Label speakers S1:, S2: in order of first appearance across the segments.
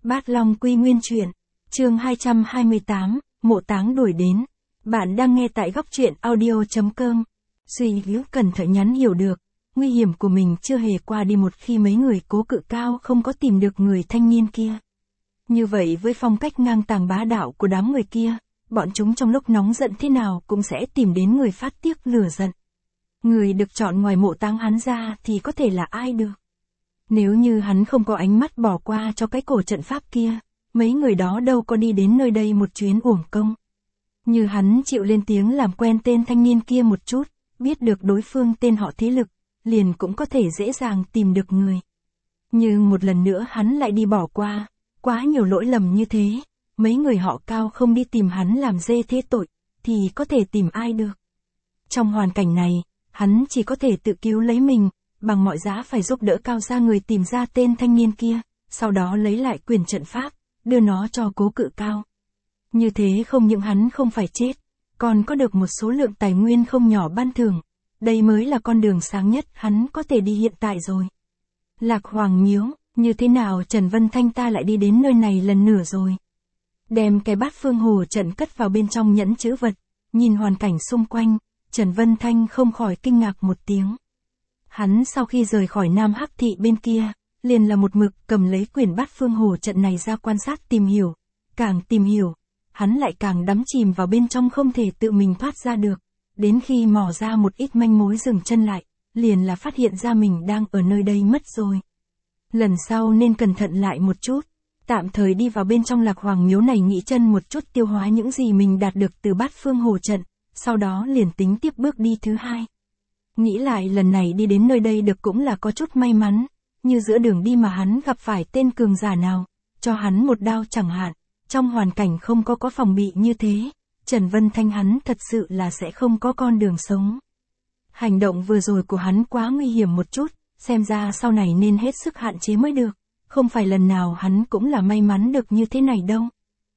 S1: Bát Long Quy Nguyên Truyện, chương 228, Mộ Táng đuổi đến. Bạn đang nghe tại góc truyện audio.com. Suy Hữu cẩn thận nhắn hiểu được, nguy hiểm của mình chưa hề qua đi một khi mấy người Cố Cự Cao không có tìm được người thanh niên kia. Như vậy với phong cách ngang tàng bá đạo của đám người kia, bọn chúng trong lúc nóng giận thế nào cũng sẽ tìm đến người phát tiết lửa giận. Người được chọn ngoài Mộ Táng hắn ra thì có thể là ai được? Nếu như hắn không có ánh mắt bỏ qua cho cái cổ trận pháp kia, mấy người đó đâu có đi đến nơi đây một chuyến uổng công. Như hắn chịu lên tiếng làm quen tên thanh niên kia một chút, biết được đối phương tên họ thế lực, liền cũng có thể dễ dàng tìm được người. Nhưng một lần nữa hắn lại đi bỏ qua, quá nhiều lỗi lầm như thế, mấy người họ Cao không đi tìm hắn làm dê thế tội, thì có thể tìm ai được. Trong hoàn cảnh này, hắn chỉ có thể tự cứu lấy mình, bằng mọi giá phải giúp đỡ Cao gia người tìm ra tên thanh niên kia, sau đó lấy lại quyền trận pháp, đưa nó cho Cố Cự Cao. Như thế không những hắn không phải chết, còn có được một số lượng tài nguyên không nhỏ ban thưởng. Đây mới là con đường sáng nhất hắn có thể đi hiện tại rồi. Lạc Hoàng Miếu, như thế nào Trần Vân Thanh ta lại đi đến nơi này lần nữa rồi? Đem cái bát phương hồ trận cất vào bên trong nhẫn chữ vật, nhìn hoàn cảnh xung quanh, Trần Vân Thanh không khỏi kinh ngạc một tiếng. Hắn sau khi rời khỏi Nam Hắc Thị bên kia, liền là một mực cầm lấy quyển bát phương hồ trận này ra quan sát tìm hiểu. Càng tìm hiểu, hắn lại càng đắm chìm vào bên trong không thể tự mình thoát ra được. Đến khi mò ra một ít manh mối dừng chân lại, liền là phát hiện ra mình đang ở nơi đây mất rồi. Lần sau nên cẩn thận lại một chút, tạm thời đi vào bên trong Lạc Hoàng Miếu này nghỉ chân một chút tiêu hóa những gì mình đạt được từ bát phương hồ trận, sau đó liền tính tiếp bước đi thứ hai. Nghĩ lại lần này đi đến nơi đây được cũng là có chút may mắn, như giữa đường đi mà hắn gặp phải tên cường giả nào, cho hắn một đao chẳng hạn, trong hoàn cảnh không có phòng bị như thế, Trần Vân Thanh hắn thật sự là sẽ không có con đường sống. Hành động vừa rồi của hắn quá nguy hiểm một chút, xem ra sau này nên hết sức hạn chế mới được, không phải lần nào hắn cũng là may mắn được như thế này đâu.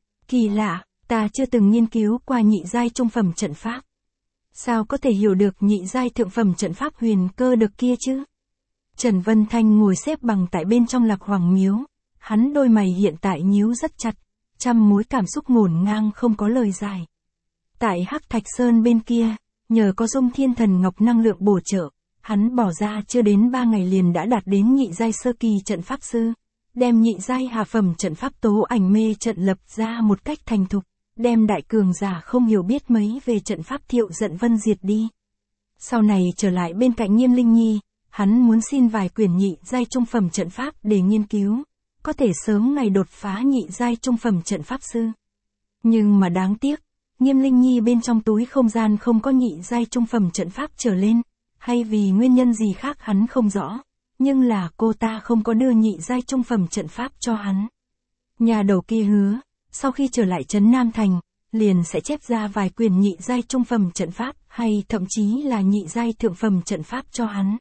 S1: Kỳ lạ, ta chưa từng nghiên cứu qua nhị giai trung phẩm trận pháp. Sao có thể hiểu được nhị giai thượng phẩm trận pháp huyền cơ được kia chứ? Trần Vân Thanh ngồi xếp bằng tại bên trong Lạc Hoàng Miếu, hắn đôi mày hiện tại nhíu rất chặt, trăm mối cảm xúc ngổn ngang không có lời giải. Tại Hắc Thạch Sơn bên kia, nhờ có Dung Thiên Thần Ngọc năng lượng bổ trợ, hắn bỏ ra chưa đến 3 ngày liền đã đạt đến nhị giai sơ kỳ trận pháp sư, đem nhị giai hạ phẩm trận pháp tố ảnh mê trận lập ra một cách thành thục, đem đại cường giả không hiểu biết mấy về trận pháp Thiệu Giận Vân diệt đi. Sau này trở lại bên cạnh Nghiêm Linh Nhi, hắn muốn xin vài quyển nhị giai trung phẩm trận pháp để nghiên cứu, có thể sớm ngày đột phá nhị giai trung phẩm trận pháp sư. Nhưng mà đáng tiếc, Nghiêm Linh Nhi bên trong túi không gian không có nhị giai trung phẩm trận pháp trở lên, hay vì nguyên nhân gì khác hắn không rõ, nhưng là cô ta không có đưa nhị giai trung phẩm trận pháp cho hắn. Nhà đầu kia hứa, sau khi trở lại trấn Nam Thành, liền sẽ chép ra vài quyển nhị giai trung phẩm trận pháp hay thậm chí là nhị giai thượng phẩm trận pháp cho hắn.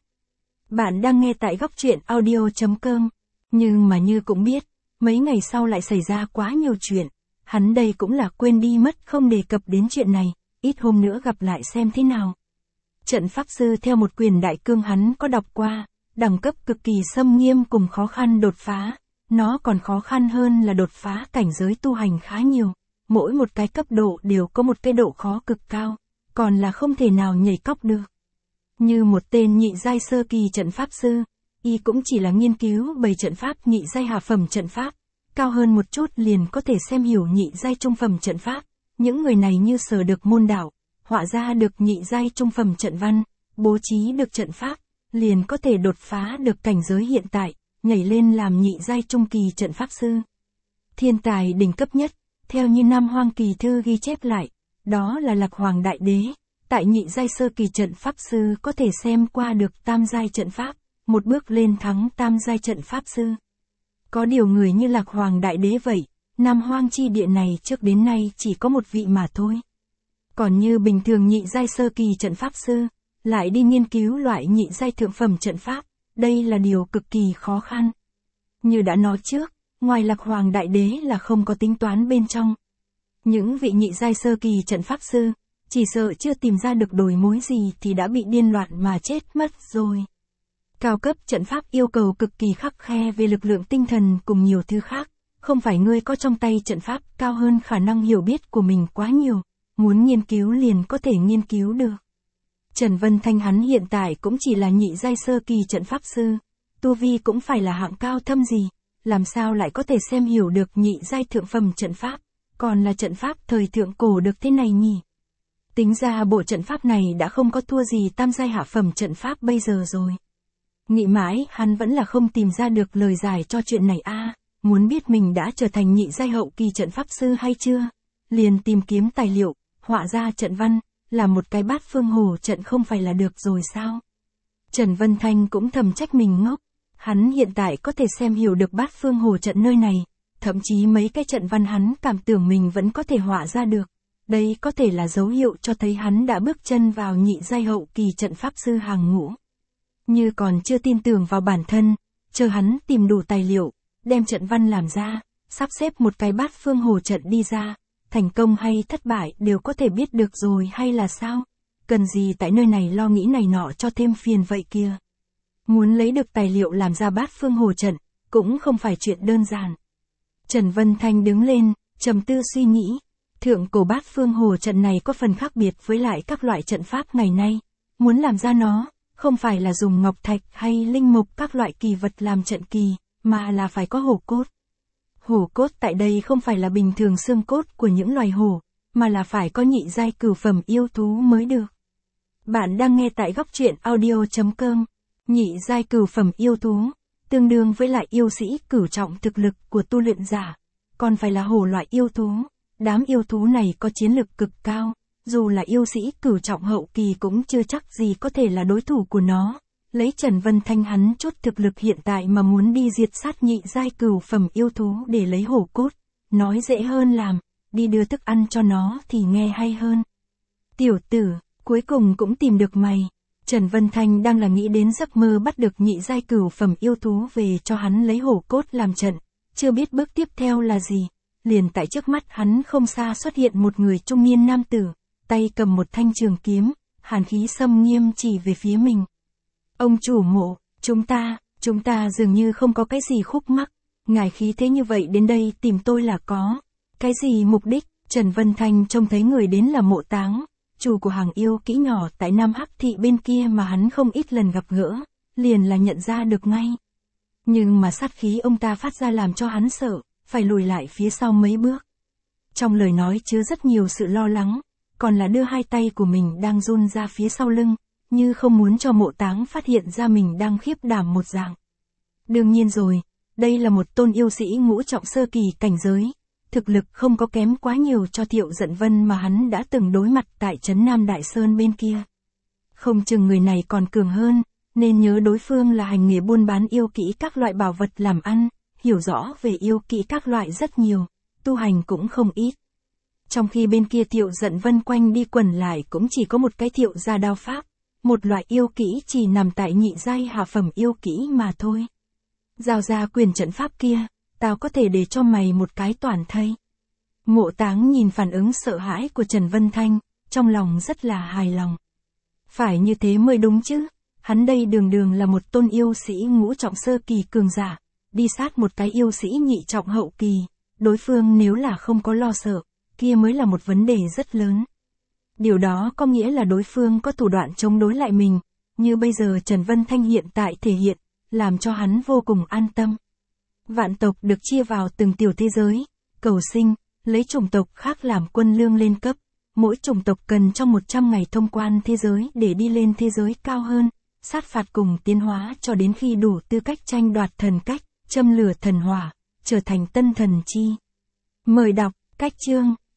S1: Bạn đang nghe tại góc truyện audio.com, nhưng mà như cũng biết, mấy ngày sau lại xảy ra quá nhiều chuyện, hắn đây cũng là quên đi mất không đề cập đến chuyện này, ít hôm nữa gặp lại xem thế nào. Trận pháp sư theo một quyền đại cương hắn có đọc qua, đẳng cấp cực kỳ xâm nghiêm cùng khó khăn đột phá, nó còn khó khăn hơn là đột phá cảnh giới tu hành khá nhiều, mỗi một cái cấp độ đều có một cái độ khó cực cao, còn là không thể nào nhảy cóc được. Như một tên nhị giai sơ kỳ trận pháp sư, y cũng chỉ là nghiên cứu 7 trận pháp nhị giai hạ phẩm trận pháp, cao hơn một chút liền có thể xem hiểu nhị giai trung phẩm trận pháp, những người này như sở được môn đạo, họa ra được nhị giai trung phẩm trận văn, bố trí được trận pháp, liền có thể đột phá được cảnh giới hiện tại, nhảy lên làm nhị giai trung kỳ trận pháp sư. Thiên tài đỉnh cấp nhất, theo như Nam Hoang Kỳ Thư ghi chép lại, đó là Lạc Hoàng Đại Đế, tại nhị giai sơ kỳ trận pháp sư có thể xem qua được tam giai trận pháp, một bước lên thắng tam giai trận pháp sư. Có điều người như Lạc Hoàng Đại Đế vậy, Nam Hoang chi địa này trước đến nay chỉ có một vị mà thôi. Còn như bình thường nhị giai sơ kỳ trận pháp sư, lại đi nghiên cứu loại nhị giai thượng phẩm trận pháp, đây là điều cực kỳ khó khăn. Như đã nói trước, ngoài Lạc Hoàng Đại Đế là không có tính toán bên trong. Những vị nhị giai sơ kỳ trận pháp sư, chỉ sợ chưa tìm ra được đồi mối gì thì đã bị điên loạn mà chết mất rồi. Cao cấp trận pháp yêu cầu cực kỳ khắc khe về lực lượng tinh thần cùng nhiều thứ khác, không phải ngươi có trong tay trận pháp cao hơn khả năng hiểu biết của mình quá nhiều, muốn nghiên cứu liền có thể nghiên cứu được. Trần Vân Thanh hắn hiện tại cũng chỉ là nhị giai sơ kỳ trận pháp sư, tu vi cũng phải là hạng cao thâm gì, làm sao lại có thể xem hiểu được nhị giai thượng phẩm trận pháp, còn là trận pháp thời thượng cổ được thế này nhỉ? Tính ra bộ trận pháp này đã không có thua gì tam giai hạ phẩm trận pháp bây giờ rồi. Nghĩ mãi, hắn vẫn là không tìm ra được lời giải cho chuyện này muốn biết mình đã trở thành nhị giai hậu kỳ trận pháp sư hay chưa? Liền tìm kiếm tài liệu, họa ra trận văn, là một cái bát phương hồ trận không phải là được rồi sao? Trần Vân Thanh cũng thầm trách mình ngốc, hắn hiện tại có thể xem hiểu được bát phương hồ trận nơi này, thậm chí mấy cái trận văn hắn cảm tưởng mình vẫn có thể họa ra được. Đây có thể là dấu hiệu cho thấy hắn đã bước chân vào nhị giai hậu kỳ trận pháp sư hàng ngũ. Như còn chưa tin tưởng vào bản thân, chờ hắn tìm đủ tài liệu, đem trận văn làm ra, sắp xếp một cái bát phương hồ trận đi ra, thành công hay thất bại đều có thể biết được rồi hay là sao? Cần gì tại nơi này lo nghĩ này nọ cho thêm phiền vậy kia. Muốn lấy được tài liệu làm ra bát phương hồ trận, cũng không phải chuyện đơn giản. Trần Vân Thanh đứng lên, trầm tư suy nghĩ. Thượng cổ bát phương hồ trận này có phần khác biệt với lại các loại trận pháp ngày nay. Muốn làm ra nó, không phải là dùng ngọc thạch hay linh mục các loại kỳ vật làm trận kỳ, mà là phải có hổ cốt. Hổ cốt tại đây không phải là bình thường xương cốt của những loài hổ, mà là phải có nhị giai cửu phẩm yêu thú mới được. Bạn đang nghe tại góc truyện audio.com. Nhị giai cửu phẩm yêu thú, tương đương với lại yêu sĩ cửu trọng thực lực của tu luyện giả, còn phải là hổ loại yêu thú. Đám yêu thú này có chiến lực cực cao, dù là yêu sĩ cửu trọng hậu kỳ cũng chưa chắc gì có thể là đối thủ của nó. Lấy Trần Vân Thanh hắn chút thực lực hiện tại mà muốn đi diệt sát nhị giai cửu phẩm yêu thú để lấy hổ cốt, nói dễ hơn làm, đi đưa thức ăn cho nó thì nghe hay hơn. Tiểu tử, cuối cùng cũng tìm được mày. Trần Vân Thanh đang là nghĩ đến giấc mơ bắt được nhị giai cửu phẩm yêu thú về cho hắn lấy hổ cốt làm trận, chưa biết bước tiếp theo là gì. Liền tại trước mắt hắn không xa xuất hiện một người trung niên nam tử, tay cầm một thanh trường kiếm, hàn khí xâm nghiêm chỉ về phía mình. Ông chủ mộ, chúng ta dường như không có cái gì khúc mắc, ngài khí thế như vậy đến đây tìm tôi là có cái gì mục đích? Trần Vân Thanh trông thấy người đến là Mộ Táng, chủ của hàng yêu kỹ nhỏ tại Nam Hắc Thị bên kia mà hắn không ít lần gặp gỡ, liền là nhận ra được ngay. Nhưng mà sát khí ông ta phát ra làm cho hắn sợ, phải lùi lại phía sau mấy bước. Trong lời nói chứa rất nhiều sự lo lắng, còn là đưa hai tay của mình đang run ra phía sau lưng, như không muốn cho Mộ Táng phát hiện ra mình đang khiếp đảm một dạng. Đương nhiên rồi, đây là một tôn yêu sĩ ngũ trọng sơ kỳ cảnh giới, thực lực không có kém quá nhiều cho Thiệu Dận Vân mà hắn đã từng đối mặt tại trấn Nam Đại Sơn bên kia. Không chừng người này còn cường hơn, nên nhớ đối phương là hành nghề buôn bán yêu kỹ các loại bảo vật làm ăn, hiểu rõ về yêu kỹ các loại rất nhiều, tu hành cũng không ít. Trong khi bên kia Thiệu Dận Vân quanh đi quẩn lại cũng chỉ có một cái Thiệu gia đao pháp, một loại yêu kỹ chỉ nằm tại nhị giai hạ phẩm yêu kỹ mà thôi. Giao ra quyền trận pháp kia, tao có thể để cho mày một cái toàn thây. Mộ Táng nhìn phản ứng sợ hãi của Trần Vân Thanh, trong lòng rất là hài lòng. Phải như thế mới đúng chứ, hắn đây đường đường là một tôn yêu sĩ ngũ trọng sơ kỳ cường giả, đi sát một cái yêu sĩ nhị trọng hậu kỳ, đối phương nếu là không có lo sợ, kia mới là một vấn đề rất lớn. Điều đó có nghĩa là đối phương có thủ đoạn chống đối lại mình, như bây giờ Trần Vân Thanh hiện tại thể hiện, làm cho hắn vô cùng an tâm. Vạn tộc được chia vào từng tiểu thế giới, cầu sinh, lấy chủng tộc khác làm quân lương lên cấp, mỗi chủng tộc cần trong 100 ngày thông quan thế giới để đi lên thế giới cao hơn, sát phạt cùng tiến hóa cho đến khi đủ tư cách tranh đoạt thần cách, châm lửa thần hỏa, trở thành tân thần chi. Mời đọc, cách chương.